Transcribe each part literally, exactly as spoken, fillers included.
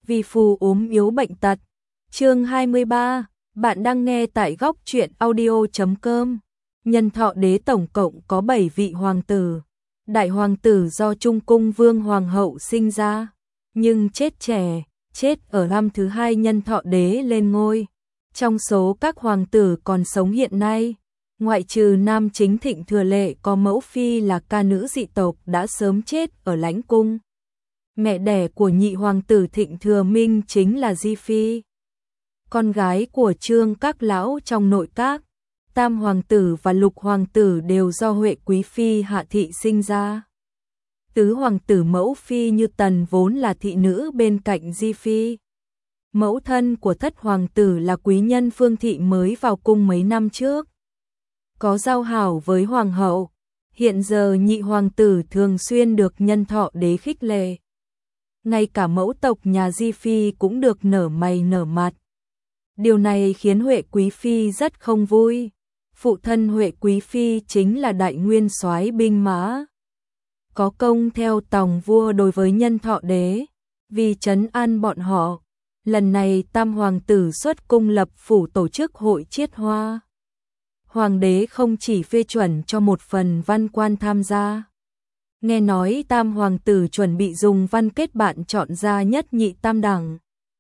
vì phù ốm yếu bệnh tật. Chương hai mươi ba, bạn đang nghe tại góc truyện audio chấm com. Nhân Thọ đế tổng cộng có bảy vị hoàng tử. Đại hoàng tử do Trung Cung Vương Hoàng hậu sinh ra, nhưng chết trẻ, chết ở năm thứ hai Nhân Thọ đế lên ngôi. Trong số các hoàng tử còn sống hiện nay, ngoại trừ nam chính Thịnh Thừa Lệ có mẫu phi là ca nữ dị tộc đã sớm chết ở lãnh cung. Mẹ đẻ của nhị hoàng tử Thịnh Thừa Minh chính là Di Phi, con gái của Trương các lão trong nội các. Tam hoàng tử và lục hoàng tử đều do Huệ quý phi Hạ thị sinh ra. Tứ hoàng tử mẫu phi Như Tần vốn là thị nữ bên cạnh Di Phi. Mẫu thân của thất hoàng tử là quý nhân Phương Thị mới vào cung mấy năm trước, có giao hảo với hoàng hậu. Hiện giờ nhị hoàng tử thường xuyên được Nhân Thọ đế khích lệ. Ngay cả mẫu tộc nhà Di Phi cũng được nở mày nở mặt. Điều này khiến Huệ quý phi rất không vui. Phụ thân Huệ quý phi chính là đại nguyên soái binh mã, có công theo tòng vua đối với Nhân Thọ đế. Vì trấn an bọn họ, lần này tam hoàng tử xuất cung lập phủ tổ chức hội chiết hoa. Hoàng đế không chỉ phê chuẩn cho một phần văn quan tham gia. Nghe nói tam hoàng tử chuẩn bị dùng văn kết bạn chọn ra nhất nhị tam đẳng,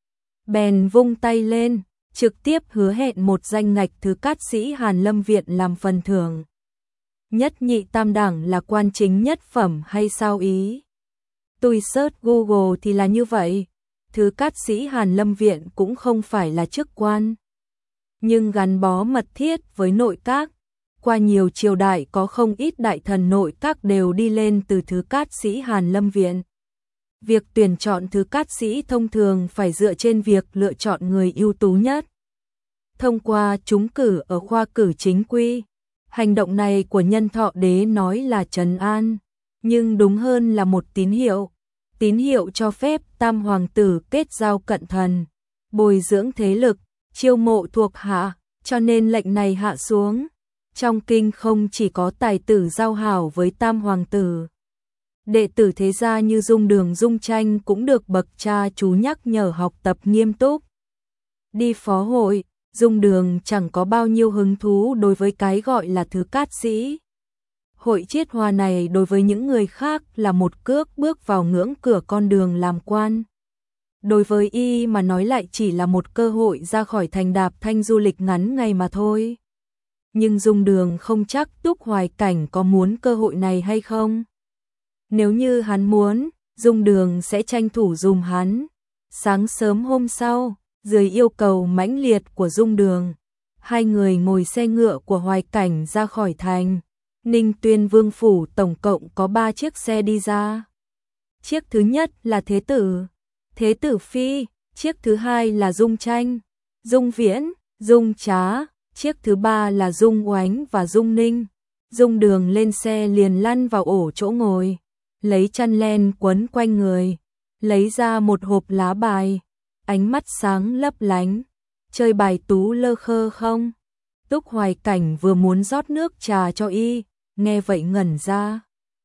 bèn vung tay lên, trực tiếp hứa hẹn một danh ngạch thứ cát sĩ Hàn Lâm Viện làm phần thưởng. Nhất nhị tam đẳng là quan chính nhất phẩm hay sao ý? Tôi search Google thì là như vậy. Thứ cát sĩ Hàn Lâm Viện cũng không phải là chức quan, nhưng gắn bó mật thiết với nội các. Qua nhiều triều đại có không ít đại thần nội các đều đi lên từ thứ cát sĩ Hàn Lâm Viện. Việc tuyển chọn thứ cát sĩ thông thường phải dựa trên việc lựa chọn người ưu tú nhất, thông qua trúng cử ở khoa cử chính quy. Hành động này của Nhân Thọ đế nói là trấn an, nhưng đúng hơn là một tín hiệu. Tín hiệu cho phép tam hoàng tử kết giao cận thần, bồi dưỡng thế lực, chiêu mộ thuộc hạ, cho nên lệnh này hạ xuống. Trong kinh không chỉ có tài tử giao hảo với tam hoàng tử, đệ tử thế gia như Dung Đường Dung Tranh cũng được bậc cha chú nhắc nhở học tập nghiêm túc. Đi phó hội, Dung Đường chẳng có bao nhiêu hứng thú đối với cái gọi là thứ cát sĩ. Hội chiết hoa này đối với những người khác là một cước bước vào ngưỡng cửa con đường làm quan. Đối với y mà nói lại chỉ là một cơ hội ra khỏi thành Đạp Thanh du lịch ngắn ngày mà thôi. Nhưng Dung Đường không chắc Túc Hoài Cảnh có muốn cơ hội này hay không. Nếu như hắn muốn, Dung Đường sẽ tranh thủ dùm hắn. Sáng sớm hôm sau, dưới yêu cầu mãnh liệt của Dung Đường, hai người ngồi xe ngựa của Hoài Cảnh ra khỏi thành. Ninh Tuyên Vương phủ tổng cộng có ba chiếc xe đi ra. Chiếc thứ nhất là Thế Tử, Thế Tử Phi, chiếc thứ hai là Dung Tranh, Dung Viễn, Dung Trá, chiếc thứ ba là Dung Oánh và Dung Ninh. Dung Đường lên xe liền lăn vào ổ chỗ ngồi, lấy chăn len quấn quanh người, lấy ra một hộp lá bài, ánh mắt sáng lấp lánh. Chơi bài tú lơ khơ không? Túc Hoài Cảnh vừa muốn rót nước trà cho y, nghe vậy ngẩn ra,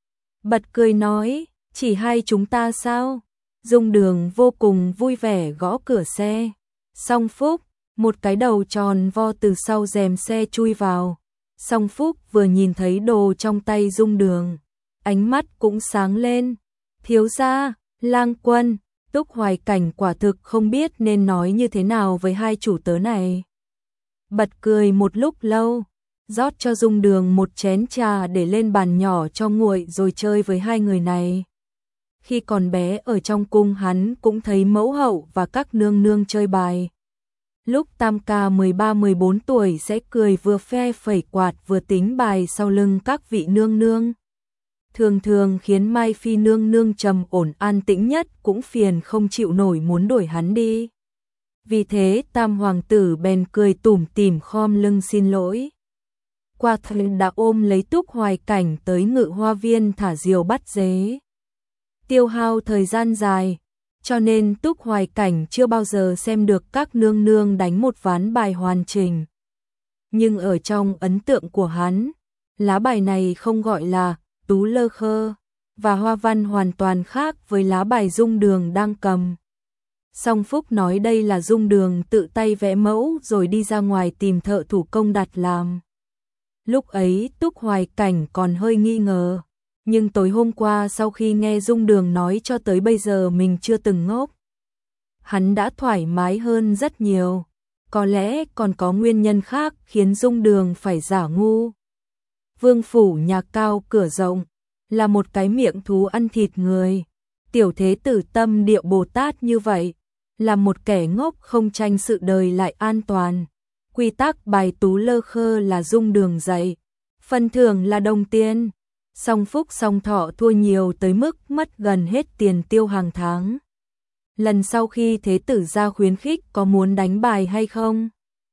bật cười nói, chỉ hai chúng ta sao? Dung Đường vô cùng vui vẻ gõ cửa xe. Song Phúc, một cái đầu tròn vo từ sau rèm xe chui vào. Song Phúc vừa nhìn thấy đồ trong tay Dung Đường, ánh mắt cũng sáng lên. Thiếu gia, lang quân. Túc Hoài Cảnh quả thực không biết nên nói như thế nào với hai chủ tớ này. Bật cười một lúc lâu, rót cho Dung Đường một chén trà để lên bàn nhỏ cho nguội rồi chơi với hai người này. Khi còn bé ở trong cung hắn cũng thấy mẫu hậu và các nương nương chơi bài. Lúc tam ca mười ba mười bốn tuổi sẽ cười vừa phe phẩy quạt vừa tính bài sau lưng các vị nương nương. Thường thường khiến Mai Phi nương nương trầm ổn an tĩnh nhất cũng phiền không chịu nổi muốn đuổi hắn đi. Vì thế tam hoàng tử bèn cười tủm tỉm khom lưng xin lỗi. Qua thân đã ôm lấy Túc Hoài Cảnh tới Ngự Hoa Viên thả diều bắt dế. Tiêu hao thời gian dài, cho nên Túc Hoài Cảnh chưa bao giờ xem được các nương nương đánh một ván bài hoàn chỉnh. Nhưng ở trong ấn tượng của hắn, lá bài này không gọi là tú lơ khơ, và hoa văn hoàn toàn khác với lá bài Dung Đường đang cầm. Song Phúc nói đây là Dung Đường tự tay vẽ mẫu rồi đi ra ngoài tìm thợ thủ công đặt làm. Lúc ấy Túc Hoài Cảnh còn hơi nghi ngờ, nhưng tối hôm qua sau khi nghe Dung Đường nói cho tới bây giờ mình chưa từng ngốc. Hắn đã thoải mái hơn rất nhiều, có lẽ còn có nguyên nhân khác khiến Dung Đường phải giả ngu. Vương phủ nhà cao cửa rộng, là một cái miệng thú ăn thịt người. Tiểu thế tử tâm điệu Bồ Tát như vậy, là một kẻ ngốc không tranh sự đời lại an toàn. Quy tắc bài tú lơ khơ là Dung Đường dạy, phần thưởng là đồng tiền. Song Phúc song Thọ thua nhiều tới mức mất gần hết tiền tiêu hàng tháng. Lần sau khi thế tử ra khuyến khích có muốn đánh bài hay không?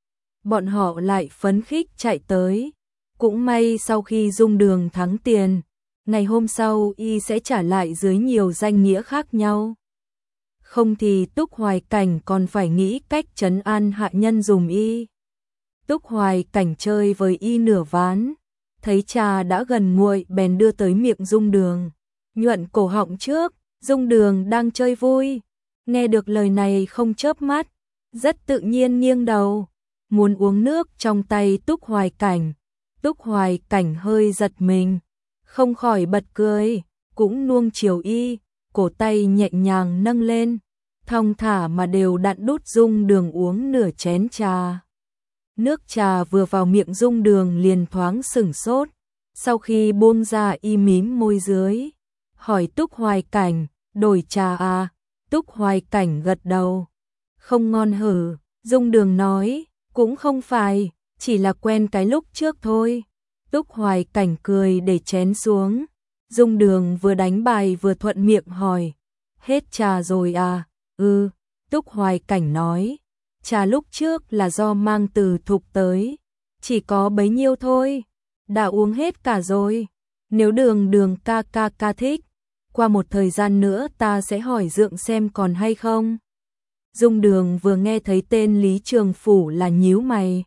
Bọn họ lại phấn khích chạy tới. Cũng may sau khi Dung Đường thắng tiền, ngày hôm sau y sẽ trả lại dưới nhiều danh nghĩa khác nhau. Không thì Túc Hoài Cảnh còn phải nghĩ cách trấn an hạ nhân dùm y. Túc Hoài Cảnh chơi với y nửa ván, thấy trà đã gần nguội bèn đưa tới miệng Dung Đường. Nhuận cổ họng trước, Dung Đường đang chơi vui, nghe được lời này không chớp mắt, rất tự nhiên nghiêng đầu, muốn uống nước trong tay Túc Hoài Cảnh. Túc Hoài Cảnh hơi giật mình, không khỏi bật cười, cũng nuông chiều y, cổ tay nhẹ nhàng nâng lên, thong thả mà đều đặn đút Dung Đường uống nửa chén trà. Nước trà vừa vào miệng Dung Đường liền thoáng sửng sốt, sau khi buông ra y mím môi dưới, hỏi Túc Hoài Cảnh, đổi trà à? Túc Hoài Cảnh gật đầu, không ngon hử, Dung Đường nói, cũng không phải, chỉ là quen cái lúc trước thôi. Túc Hoài Cảnh cười để chén xuống, Dung Đường vừa đánh bài vừa thuận miệng hỏi, hết trà rồi à? Ừ, Túc Hoài Cảnh nói, trà lúc trước là do mang từ Thục tới, chỉ có bấy nhiêu thôi, đã uống hết cả rồi. Nếu Đường Đường ca ca ca thích, qua một thời gian nữa ta sẽ hỏi Dượng xem còn hay không. Dung Đường vừa nghe thấy tên Lý Trường Phủ là nhíu mày.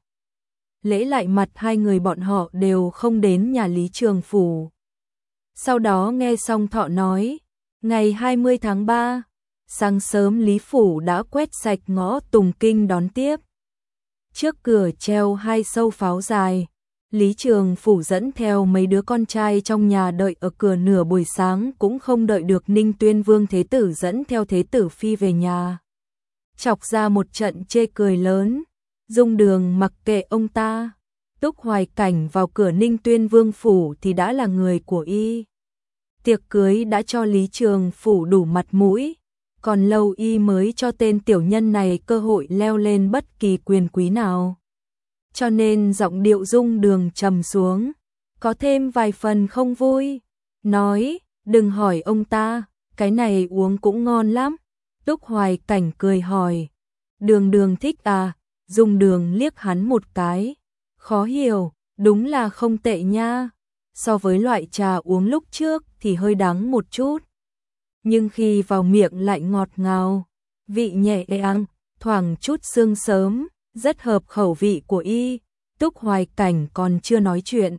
Lễ lại mặt hai người bọn họ đều không đến nhà Lý Trường Phủ. Sau đó nghe xong Thọ nói, ngày hai mươi tháng ba, sáng sớm Lý Phủ đã quét sạch ngõ Tùng Kinh đón tiếp. Trước cửa treo hai sâu pháo dài, Lý Trường Phủ dẫn theo mấy đứa con trai trong nhà đợi ở cửa nửa buổi sáng cũng không đợi được Ninh Tuyên Vương Thế Tử dẫn theo Thế Tử Phi về nhà. Chọc ra một trận chê cười lớn, Dung Đường mặc kệ ông ta. Túc Hoài Cảnh vào cửa Ninh Tuyên Vương Phủ thì đã là người của y. Tiệc cưới đã cho Lý Trường Phủ đủ mặt mũi, còn lâu y mới cho tên tiểu nhân này cơ hội leo lên bất kỳ quyền quý nào. Cho nên giọng điệu Dung Đường trầm xuống, có thêm vài phần không vui, nói, đừng hỏi ông ta, cái này uống cũng ngon lắm. Túc Hoài Cảnh cười hỏi, Đường Đường thích à? Dung Đường liếc hắn một cái, khó hiểu, đúng là không tệ nha, so với loại trà uống lúc trước thì hơi đắng một chút, nhưng khi vào miệng lại ngọt ngào, vị nhẹ nhàng, thoảng chút sương sớm, rất hợp khẩu vị của y. Túc Hoài Cảnh còn chưa nói chuyện,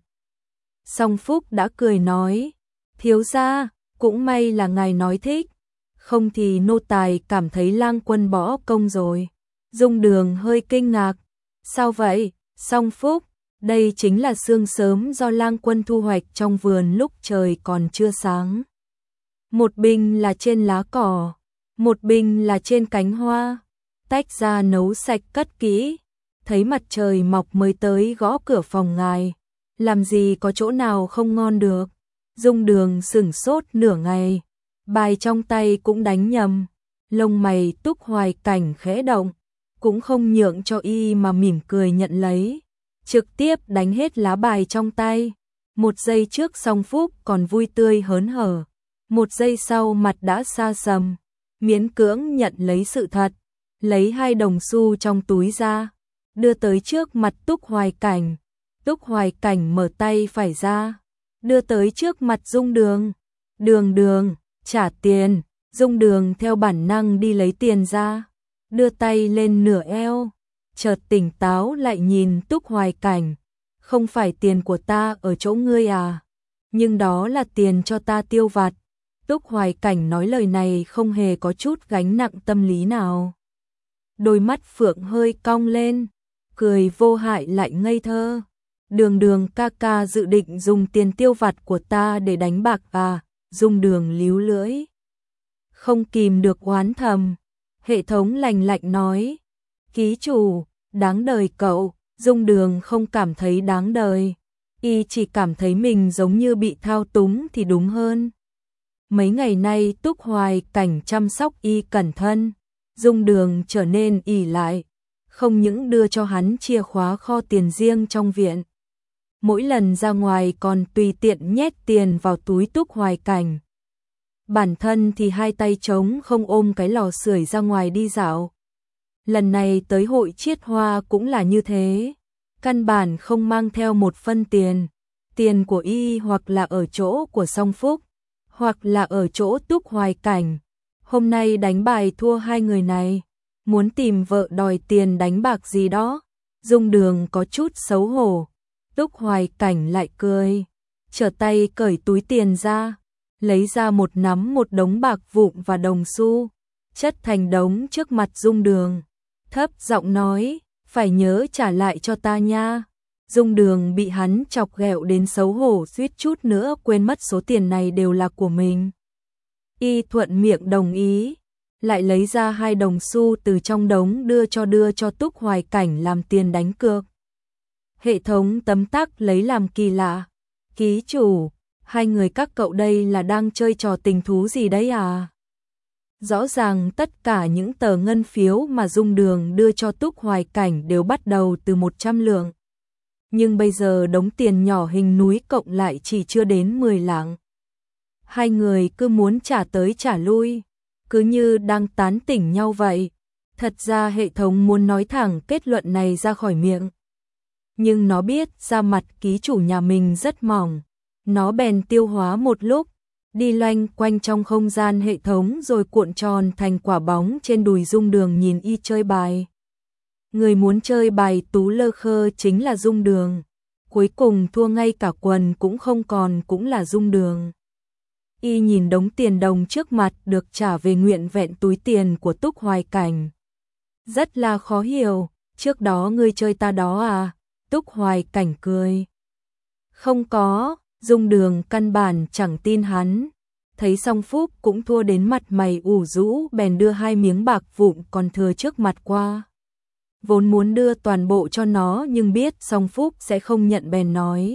Song Phúc đã cười nói, thiếu gia, cũng may là ngài nói thích, không thì nô tài cảm thấy Lang Quân bỏ công rồi. Dung Đường hơi kinh ngạc, sao vậy? Song Phúc, đây chính là sương sớm do Lang Quân thu hoạch trong vườn lúc trời còn chưa sáng. Một bình là trên lá cỏ, một bình là trên cánh hoa, tách ra nấu sạch cất kỹ, thấy mặt trời mọc mới tới gõ cửa phòng ngài, làm gì có chỗ nào không ngon được. Dung Đường sửng sốt nửa ngày, bài trong tay cũng đánh nhầm, lông mày Túc Hoài Cảnh khẽ động, cũng không nhượng cho y mà mỉm cười nhận lấy, trực tiếp đánh hết lá bài trong tay. Một giây trước Song Phúc còn vui tươi hớn hở, một giây sau mặt đã xa sầm, miễn cưỡng nhận lấy sự thật, lấy hai đồng xu trong túi ra, đưa tới trước mặt Túc Hoài Cảnh. Túc Hoài Cảnh mở tay phải ra, đưa tới trước mặt Dung Đường. Đường Đường, trả tiền. Dung Đường theo bản năng đi lấy tiền ra, đưa tay lên nửa eo, chợt tỉnh táo lại nhìn Túc Hoài Cảnh, không phải tiền của ta ở chỗ ngươi à, nhưng đó là tiền cho ta tiêu vặt. Túc Hoài Cảnh nói lời này không hề có chút gánh nặng tâm lý nào. Đôi mắt Phượng hơi cong lên, cười vô hại lại ngây thơ. Đường Đường ca ca dự định dùng tiền tiêu vặt của ta để đánh bạc à? Dung Đường líu lưỡi, không kìm được oán thầm. Hệ thống lạnh lạnh nói, ký chủ, đáng đời cậu. Dung Đường không cảm thấy đáng đời, y chỉ cảm thấy mình giống như bị thao túng thì đúng hơn. Mấy ngày nay Túc Hoài Cảnh chăm sóc y cẩn thận, Dung Đường trở nên ỷ lại, không những đưa cho hắn chìa khóa kho tiền riêng trong viện, mỗi lần ra ngoài còn tùy tiện nhét tiền vào túi Túc Hoài Cảnh. Bản thân thì hai tay trống không ôm cái lò sưởi ra ngoài đi dạo. Lần này tới hội chiết hoa cũng là như thế, căn bản không mang theo một phân tiền. Tiền của y hoặc là ở chỗ của Song Phúc, hoặc là ở chỗ Túc Hoài Cảnh. Hôm nay đánh bài thua hai người này, muốn tìm vợ đòi tiền đánh bạc gì đó. Dung Đường có chút xấu hổ. Túc Hoài Cảnh lại cười, trở tay cởi túi tiền ra, lấy ra một nắm một đống bạc vụn và đồng xu, chất thành đống trước mặt Dung Đường, thấp giọng nói, phải nhớ trả lại cho ta nha. Dung Đường bị hắn chọc ghẹo đến xấu hổ suýt chút nữa quên mất số tiền này đều là của mình. Y thuận miệng đồng ý, lại lấy ra hai đồng xu từ trong đống đưa cho đưa cho Túc Hoài Cảnh làm tiền đánh cược. Hệ thống tấm tắc lấy làm kỳ lạ, ký chủ, hai người các cậu đây là đang chơi trò tình thú gì đấy à? Rõ ràng tất cả những tờ ngân phiếu mà Dung Đường đưa cho Túc Hoài Cảnh đều bắt đầu từ một trăm lượng. Nhưng bây giờ đống tiền nhỏ hình núi cộng lại chỉ chưa đến mười lạng. Hai người cứ muốn trả tới trả lui, cứ như đang tán tỉnh nhau vậy. Thật ra hệ thống muốn nói thẳng kết luận này ra khỏi miệng. Nhưng nó biết da mặt ký chủ nhà mình rất mỏng. Nó bèn tiêu hóa một lúc, đi loanh quanh trong không gian hệ thống rồi cuộn tròn thành quả bóng trên đùi Dung Đường nhìn y chơi bài. Người muốn chơi bài tú lơ khơ chính là Dung Đường. Cuối cùng thua ngay cả quần cũng không còn cũng là Dung Đường. Y nhìn đống tiền đồng trước mặt được trả về nguyện vẹn túi tiền của Túc Hoài Cảnh. Rất là khó hiểu, trước đó ngươi chơi ta đó à? Túc Hoài Cảnh cười. Không có, Dung Đường căn bản chẳng tin hắn. Thấy Song Phúc cũng thua đến mặt mày ủ rũ bèn đưa hai miếng bạc vụn còn thừa trước mặt qua. Vốn muốn đưa toàn bộ cho nó nhưng biết Song Phúc sẽ không nhận bèn nói.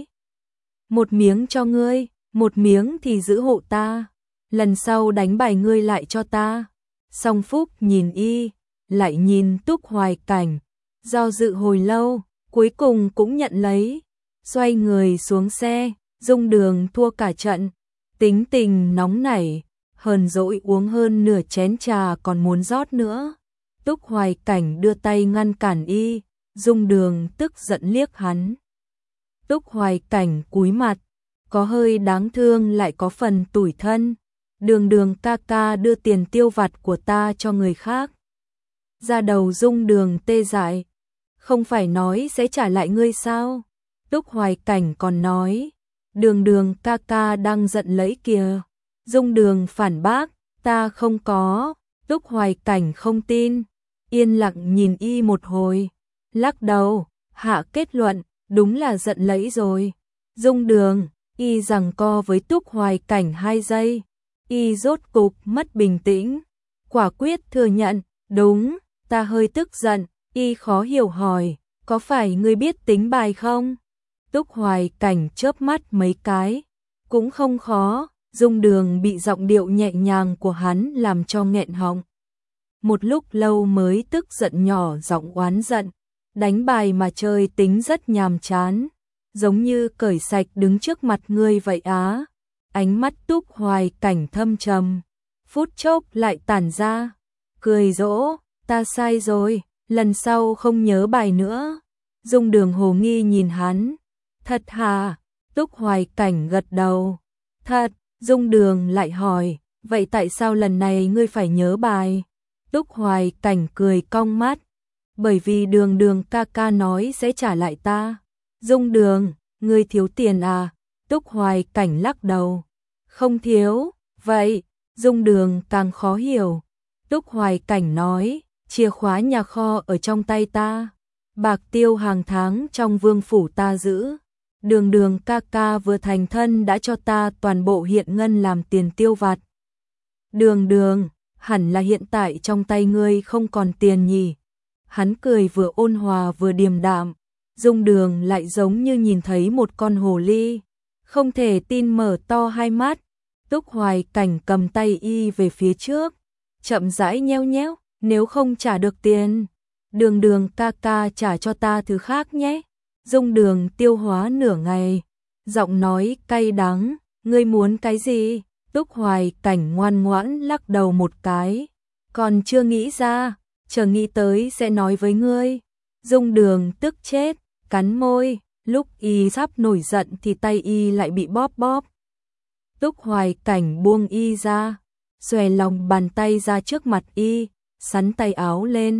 Một miếng cho ngươi, một miếng thì giữ hộ ta. Lần sau đánh bài ngươi lại cho ta. Song Phúc nhìn y, lại nhìn Túc Hoài Cảnh. Do dự hồi lâu, cuối cùng cũng nhận lấy. Xoay người xuống xe, Dung Đường thua cả trận. Tính tình nóng nảy, hờn dỗi uống hơn nửa chén trà còn muốn rót nữa. Túc Hoài Cảnh đưa tay ngăn cản y, Dung Đường tức giận liếc hắn. Túc Hoài Cảnh cúi mặt, có hơi đáng thương lại có phần tủi thân. Đường Đường ca ca đưa tiền tiêu vặt của ta cho người khác. Da đầu Dung Đường tê dại, không phải nói sẽ trả lại ngươi sao? Túc Hoài Cảnh còn nói, Đường Đường ca ca đang giận lẫy kìa. Dung Đường phản bác, ta không có. Túc Hoài Cảnh không tin, yên lặng nhìn y một hồi, lắc đầu, hạ kết luận, đúng là giận lẫy rồi. Dung Đường, y giằng co với Túc Hoài Cảnh hai giây, y rốt cục mất bình tĩnh, quả quyết thừa nhận, đúng, ta hơi tức giận. Y khó hiểu hỏi, có phải ngươi biết tính bài không? Túc Hoài Cảnh chớp mắt mấy cái, cũng không khó. Dung Đường bị giọng điệu nhẹ nhàng của hắn làm cho nghẹn họng. Một lúc lâu mới tức giận nhỏ giọng oán giận, đánh bài mà chơi tính rất nhàm chán, giống như cởi sạch đứng trước mặt ngươi vậy á. Ánh mắt Túc Hoài Cảnh thâm trầm, phút chốc lại tản ra, cười dỗ, ta sai rồi, lần sau không nhớ bài nữa. Dung Đường hồ nghi nhìn hắn, thật hả? Túc Hoài Cảnh gật đầu, thật. Dung Đường lại hỏi, vậy tại sao lần này ngươi phải nhớ bài? Túc Hoài Cảnh cười cong mắt, bởi vì Đường Đường ca ca nói sẽ trả lại ta. Dung Đường, ngươi thiếu tiền à? Túc Hoài Cảnh lắc đầu, không thiếu, vậy? Dung Đường càng khó hiểu. Túc Hoài Cảnh nói, chìa khóa nhà kho ở trong tay ta, bạc tiêu hàng tháng trong vương phủ ta giữ. Đường Đường ca ca vừa thành thân đã cho ta toàn bộ hiện ngân làm tiền tiêu vặt. Đường Đường, hẳn là hiện tại trong tay ngươi không còn tiền nhỉ? Hắn cười vừa ôn hòa vừa điềm đạm. Dung Đường lại giống như nhìn thấy một con hồ ly, không thể tin mở to hai mắt. Túc Hoài Cảnh cầm tay y về phía trước, chậm rãi nheo nhéo, nếu không trả được tiền, Đường Đường ca ca trả cho ta thứ khác nhé. Dung Đường tiêu hóa nửa ngày, giọng nói cay đắng, ngươi muốn cái gì? Túc Hoài Cảnh ngoan ngoãn lắc đầu một cái, còn chưa nghĩ ra, chờ nghĩ tới sẽ nói với ngươi. Dung Đường tức chết, cắn môi, lúc y sắp nổi giận thì tay y lại bị bóp bóp. Túc Hoài Cảnh buông y ra, xòe lòng bàn tay ra trước mặt y, sắn tay áo lên.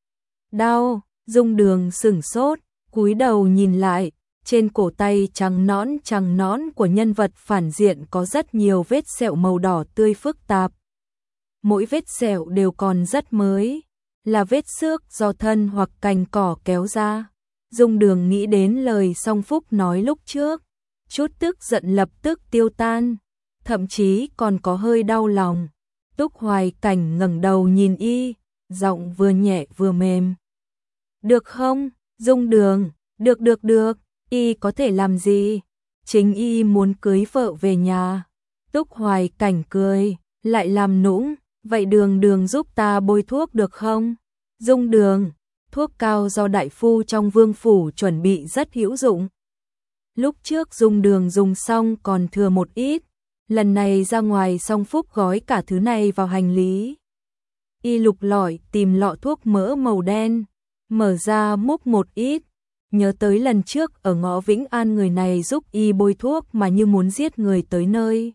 Đau, Dung Đường sửng sốt, cúi đầu nhìn lại, trên cổ tay trắng nõn trắng nõn của nhân vật phản diện có rất nhiều vết sẹo màu đỏ tươi phức tạp. Mỗi vết sẹo đều còn rất mới, là vết xước do thân hoặc cành cỏ kéo ra. Dung Đường nghĩ đến lời Song Phúc nói lúc trước, chút tức giận lập tức tiêu tan, thậm chí còn có hơi đau lòng. Túc Hoài Cảnh ngẩng đầu nhìn y, giọng vừa nhẹ vừa mềm. Được không, Dung Đường? Được được được, y có thể làm gì? Chính y muốn cưới vợ về nhà. Túc Hoài Cảnh cười, lại làm nũng, vậy Đường Đường giúp ta bôi thuốc được không? Dung Đường, thuốc cao do đại phu trong vương phủ chuẩn bị rất hữu dụng. Lúc trước Dung Đường dùng xong còn thừa một ít, lần này ra ngoài Song Phúc gói cả thứ này vào hành lý. Y lục lọi tìm lọ thuốc mỡ màu đen, mở ra múc một ít, nhớ tới lần trước ở ngõ Vĩnh An người này giúp y bôi thuốc mà như muốn giết người tới nơi.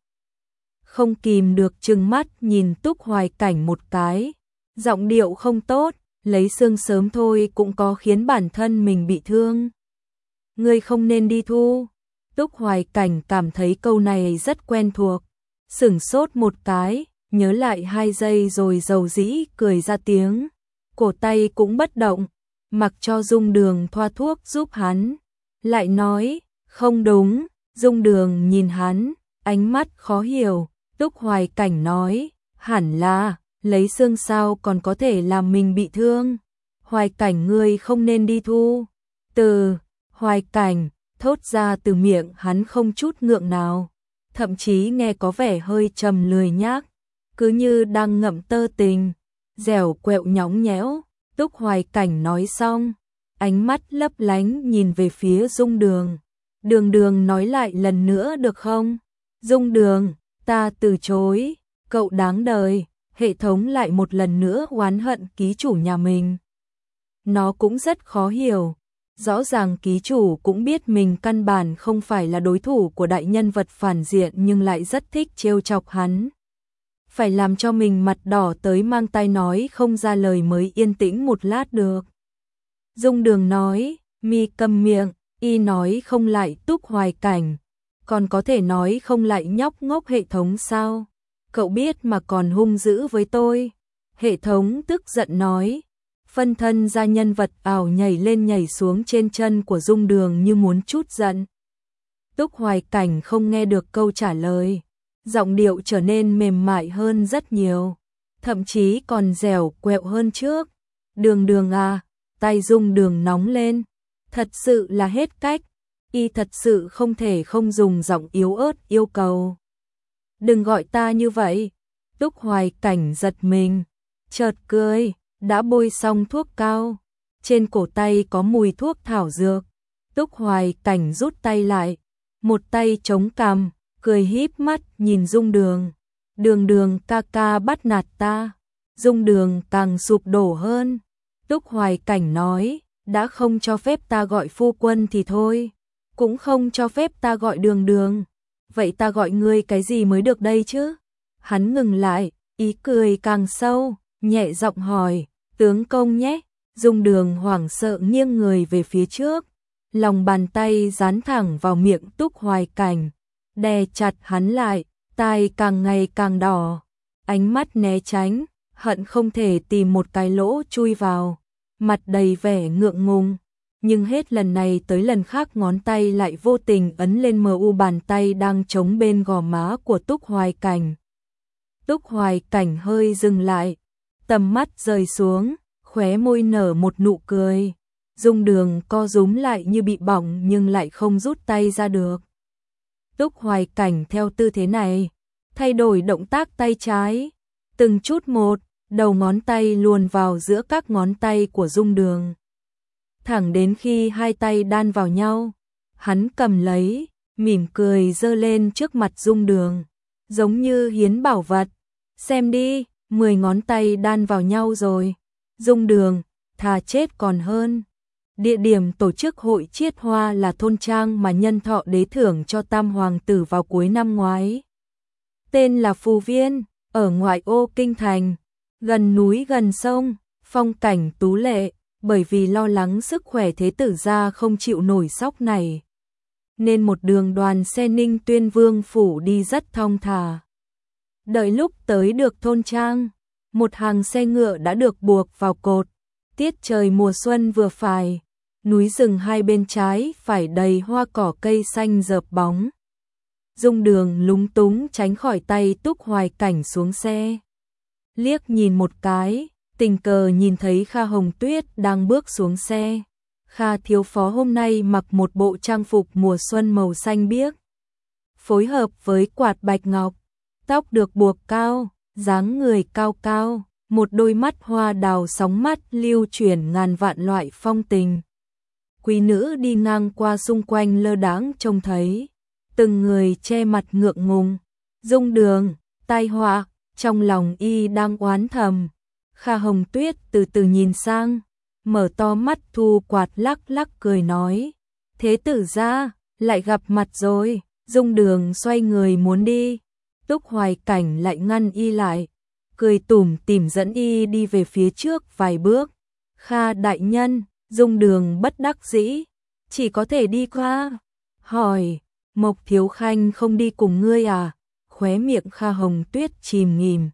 Không kìm được trừng mắt nhìn Túc Hoài Cảnh một cái, giọng điệu không tốt, lấy xương sớm thôi cũng có khiến bản thân mình bị thương. Ngươi không nên đi thu. Túc Hoài Cảnh cảm thấy câu này rất quen thuộc, sửng sốt một cái, nhớ lại hai giây rồi dầu dĩ cười ra tiếng, cổ tay cũng bất động, mặc cho Dung Đường thoa thuốc giúp hắn. Lại nói, không đúng, Dung Đường nhìn hắn, ánh mắt khó hiểu. Túc Hoài Cảnh nói, hẳn là, lấy xương sao còn có thể làm mình bị thương. Hoài Cảnh ngươi không nên đi thu. Từ Hoài Cảnh thốt ra từ miệng hắn không chút ngượng nào, thậm chí nghe có vẻ hơi trầm lười nhác, cứ như đang ngậm tơ tình, dẻo quẹo nhõng nhẽo. Túc Hoài Cảnh nói xong, ánh mắt lấp lánh nhìn về phía Dung Đường. Đường Đường nói lại lần nữa được không? Dung Đường, ta từ chối, cậu đáng đời. Hệ thống lại một lần nữa oán hận ký chủ nhà mình. Nó cũng rất khó hiểu. Rõ ràng ký chủ cũng biết mình căn bản không phải là đối thủ của đại nhân vật phản diện nhưng lại rất thích trêu chọc hắn. Phải làm cho mình mặt đỏ tới mang tai nói không ra lời mới yên tĩnh một lát được. Dung Đường nói, mi câm miệng, y nói không lại Túc Hoài Cảnh. Còn có thể nói không lại nhóc ngốc hệ thống sao? Cậu biết mà còn hung dữ với tôi. Hệ thống tức giận nói, phân thân ra nhân vật ảo nhảy lên nhảy xuống trên chân của Dung Đường như muốn trút giận. Túc Hoài Cảnh không nghe được câu trả lời, giọng điệu trở nên mềm mại hơn rất nhiều, thậm chí còn dẻo quẹo hơn trước. Đường Đường à, tay Dung Đường nóng lên, thật sự là hết cách, y thật sự không thể không dùng giọng yếu ớt yêu cầu. Đừng gọi ta như vậy. Túc Hoài Cảnh giật mình, chợt cười, đã bôi xong thuốc cao, trên cổ tay có mùi thuốc thảo dược. Túc Hoài Cảnh rút tay lại, một tay chống cằm, cười híp mắt nhìn Dung Đường. Đường Đường ca ca bắt nạt ta. Dung Đường càng sụp đổ hơn. Túc Hoài Cảnh nói, đã không cho phép ta gọi phu quân thì thôi, cũng không cho phép ta gọi Đường Đường. Vậy ta gọi ngươi cái gì mới được đây chứ? Hắn ngừng lại, ý cười càng sâu, nhẹ giọng hỏi, tướng công nhé. Dung Đường hoảng sợ nghiêng người về phía trước, lòng bàn tay dán thẳng vào miệng Túc Hoài Cảnh, đè chặt hắn lại, tai càng ngày càng đỏ, ánh mắt né tránh, hận không thể tìm một cái lỗ chui vào, mặt đầy vẻ ngượng ngùng. Nhưng hết lần này tới lần khác ngón tay lại vô tình ấn lên mờ u bàn tay đang chống bên gò má của Túc Hoài Cảnh. Túc Hoài Cảnh hơi dừng lại, tầm mắt rời xuống, khóe môi nở một nụ cười. Dung Đường co rúm lại như bị bỏng nhưng lại không rút tay ra được. Túc Hoài Cảnh theo tư thế này, thay đổi động tác tay trái, từng chút một, đầu ngón tay luồn vào giữa các ngón tay của Dung Đường. Thẳng đến khi hai tay đan vào nhau, hắn cầm lấy, mỉm cười giơ lên trước mặt Dung Đường, giống như hiến bảo vật. Xem đi, mười ngón tay đan vào nhau rồi. Dung Đường, thà chết còn hơn. Địa điểm tổ chức hội chiết hoa là thôn trang mà Nhân Thọ Đế thưởng cho tam hoàng tử vào cuối năm ngoái. Tên là Phù Viên, ở ngoại ô kinh thành, gần núi gần sông, phong cảnh tú lệ. Bởi vì lo lắng sức khỏe thế tử gia không chịu nổi sóc này, nên một đường đoàn xe Ninh Tuyên Vương phủ đi rất thong thả. Đợi lúc tới được thôn trang, một hàng xe ngựa đã được buộc vào cột. Tiết trời mùa xuân vừa phải, núi rừng hai bên trái phải đầy hoa cỏ cây xanh rợp bóng. Dung Đường lúng túng tránh khỏi tay Túc Hoài Cảnh xuống xe. Liếc nhìn một cái, tình cờ nhìn thấy Kha Hồng Tuyết đang bước xuống xe. Kha thiếu phó hôm nay mặc một bộ trang phục mùa xuân màu xanh biếc, phối hợp với quạt bạch ngọc, tóc được buộc cao, dáng người cao cao, một đôi mắt hoa đào sóng mắt lưu chuyển ngàn vạn loại phong tình. Quý nữ đi ngang qua xung quanh lơ đãng trông thấy, từng người che mặt ngượng ngùng. Dung Đường, tai họa, trong lòng y đang oán thầm. Kha Hồng Tuyết từ từ nhìn sang, mở to mắt thu quạt lắc lắc cười nói, thế tử gia, lại gặp mặt rồi. Dung Đường xoay người muốn đi, Túc Hoài Cảnh lại ngăn y lại, cười tủm tỉm dẫn y đi về phía trước vài bước. Kha đại nhân, Dung Đường bất đắc dĩ, chỉ có thể đi qua. Hỏi, Mộc Thiếu Khanh không đi cùng ngươi à? Khóe miệng Kha Hồng Tuyết chìm nghỉm,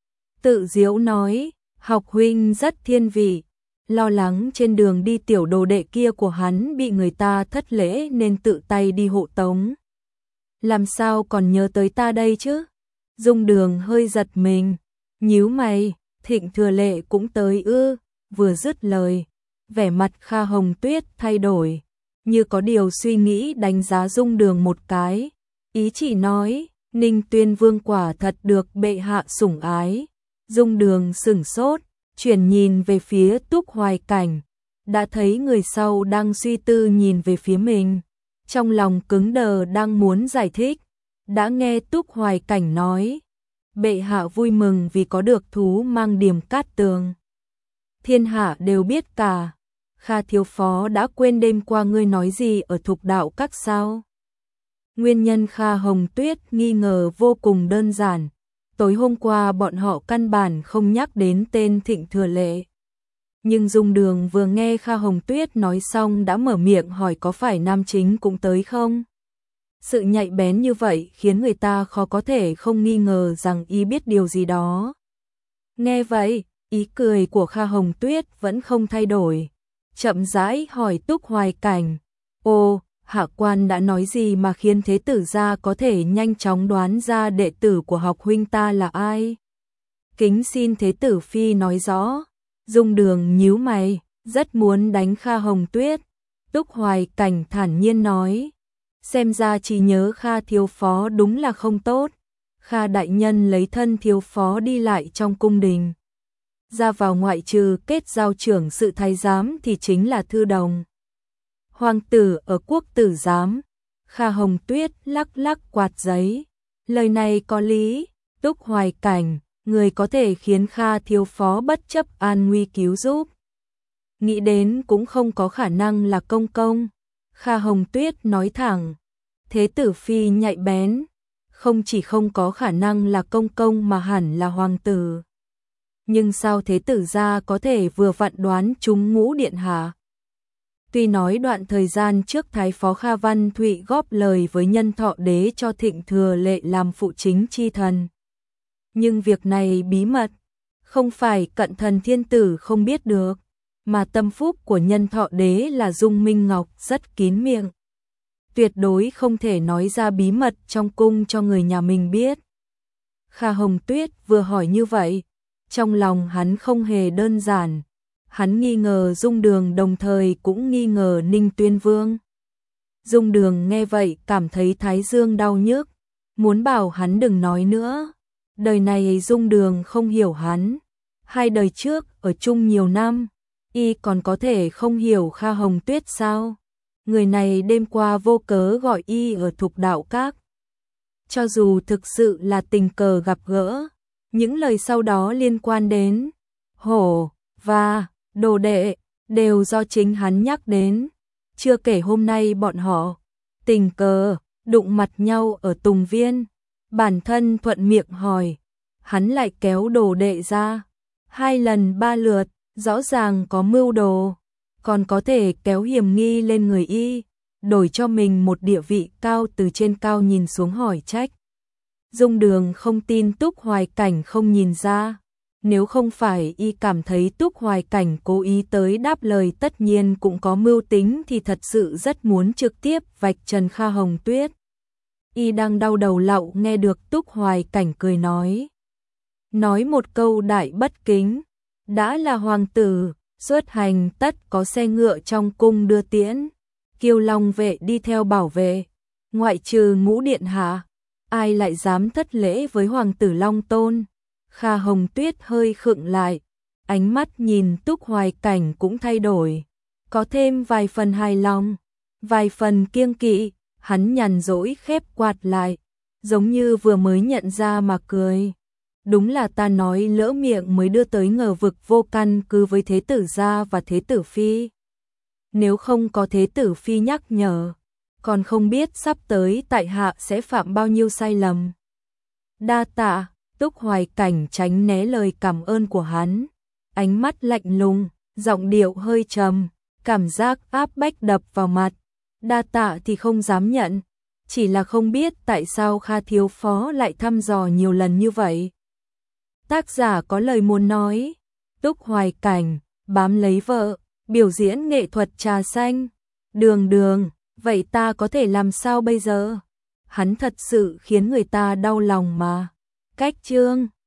tự giễu nói, học huynh rất thiên vị, lo lắng trên đường đi tiểu đồ đệ kia của hắn bị người ta thất lễ nên tự tay đi hộ tống. Làm sao còn nhớ tới ta đây chứ? Dung Đường hơi giật mình, nhíu mày, Thịnh Thừa Lệ cũng tới ư? Vừa dứt lời, vẻ mặt Kha Hồng Tuyết thay đổi, như có điều suy nghĩ đánh giá Dung Đường một cái, ý chỉ nói, Ninh Tuyên Vương quả thật được bệ hạ sủng ái. Dung Đường sửng sốt, chuyển nhìn về phía Túc Hoài Cảnh, đã thấy người sau đang suy tư nhìn về phía mình, trong lòng cứng đờ đang muốn giải thích, đã nghe Túc Hoài Cảnh nói, bệ hạ vui mừng vì có được thú mang Điềm Cát Tường. Thiên hạ đều biết cả. Kha thiếu phó đã quên đêm qua ngươi nói gì ở Thục Đạo Các sao? Nguyên nhân Kha Hồng Tuyết nghi ngờ vô cùng đơn giản. Tối hôm qua bọn họ căn bản không nhắc đến tên Thịnh Thừa Lệ. Nhưng Dung Đường vừa nghe Kha Hồng Tuyết nói xong đã mở miệng hỏi có phải nam chính cũng tới không? Sự nhạy bén như vậy khiến người ta khó có thể không nghi ngờ rằng y biết điều gì đó. Nghe vậy, ý cười của Kha Hồng Tuyết vẫn không thay đổi. Chậm rãi hỏi Túc Hoài Cảnh, ô, hạ quan đã nói gì mà khiến thế tử gia có thể nhanh chóng đoán ra đệ tử của học huynh ta là ai? Kính xin thế tử phi nói rõ. Dung Đường nhíu mày, rất muốn đánh Kha Hồng Tuyết. Túc Hoài Cảnh thản nhiên nói, xem ra chỉ nhớ Kha thiếu phó đúng là không tốt. Kha đại nhân lấy thân thiếu phó đi lại trong cung đình, ra vào ngoại trừ kết giao trưởng sự thái giám thì chính là thư đồng. Hoàng tử ở quốc tử giám. Kha Hồng Tuyết lắc lắc quạt giấy, lời này có lý. Túc Hoài Cảnh, người có thể khiến Kha thiếu phó bất chấp an nguy cứu giúp, nghĩ đến cũng không có khả năng là công công. Kha Hồng Tuyết nói thẳng, thế tử phi nhạy bén, không chỉ không có khả năng là công công mà hẳn là hoàng tử. Nhưng sao thế tử gia có thể vừa vặn đoán trúng Ngũ điện hạ? Tuy nói đoạn thời gian trước Thái Phó Kha Văn Thụy góp lời với Nhân Thọ Đế cho Thịnh Thừa Lệ làm phụ chính chi thần. Nhưng việc này bí mật, không phải cận thần thiên tử không biết được, mà tâm phúc của Nhân Thọ Đế là Dung Minh Ngọc rất kín miệng. Tuyệt đối không thể nói ra bí mật trong cung cho người nhà mình biết. Kha Hồng Tuyết vừa hỏi như vậy, trong lòng hắn không hề đơn giản. Hắn nghi ngờ Dung Đường đồng thời cũng nghi ngờ Ninh Tuyên Vương. Dung Đường nghe vậy cảm thấy thái dương đau nhức, muốn bảo hắn đừng nói nữa. Đời này Dung Đường không hiểu hắn. Hai đời trước ở chung nhiều năm, y còn có thể không hiểu Kha Hồng Tuyết sao? Người này đêm qua vô cớ gọi y ở Thục Đạo Các. Cho dù thực sự là tình cờ gặp gỡ, những lời sau đó liên quan đến hổ và đồ đệ đều do chính hắn nhắc đến. Chưa kể hôm nay bọn họ tình cờ đụng mặt nhau ở Tùng Viên, bản thân thuận miệng hỏi, hắn lại kéo đồ đệ ra. Hai lần ba lượt, rõ ràng có mưu đồ, còn có thể kéo hiểm nghi lên người y, đổi cho mình một địa vị cao từ trên cao nhìn xuống hỏi trách. Dung Đường không tin Túc Hoài Cảnh không nhìn ra, nếu không phải y cảm thấy Túc Hoài Cảnh cố ý tới đáp lời tất nhiên cũng có mưu tính thì thật sự rất muốn trực tiếp vạch trần Kha Hồng Tuyết. Y đang đau đầu lậu nghe được Túc Hoài Cảnh cười nói. Nói một câu đại bất kính, đã là hoàng tử, xuất hành tất có xe ngựa trong cung đưa tiễn, Kiêu Long vệ đi theo bảo vệ, ngoại trừ Ngũ điện hạ, ai lại dám thất lễ với hoàng tử Long Tôn. Kha Hồng Tuyết hơi khựng lại, ánh mắt nhìn Túc Hoài Cảnh cũng thay đổi, có thêm vài phần hài lòng, vài phần kiêng kỵ. Hắn nhàn rỗi khép quạt lại, giống như vừa mới nhận ra mà cười. Đúng là ta nói lỡ miệng mới đưa tới ngờ vực vô căn cứ với Thế tử gia và Thế tử phi. Nếu không có Thế tử phi nhắc nhở, còn không biết sắp tới tại hạ sẽ phạm bao nhiêu sai lầm. Đa tạ. Túc Hoài Cảnh tránh né lời cảm ơn của hắn, ánh mắt lạnh lùng, giọng điệu hơi trầm, cảm giác áp bách đập vào mặt. Đa tạ thì không dám nhận, chỉ là không biết tại sao Kha thiếu phó lại thăm dò nhiều lần như vậy. Tác giả có lời muốn nói. Túc Hoài Cảnh bám lấy vợ, biểu diễn nghệ thuật trà xanh. Đường Đường, vậy ta có thể làm sao bây giờ? Hắn thật sự khiến người ta đau lòng mà. Cách chương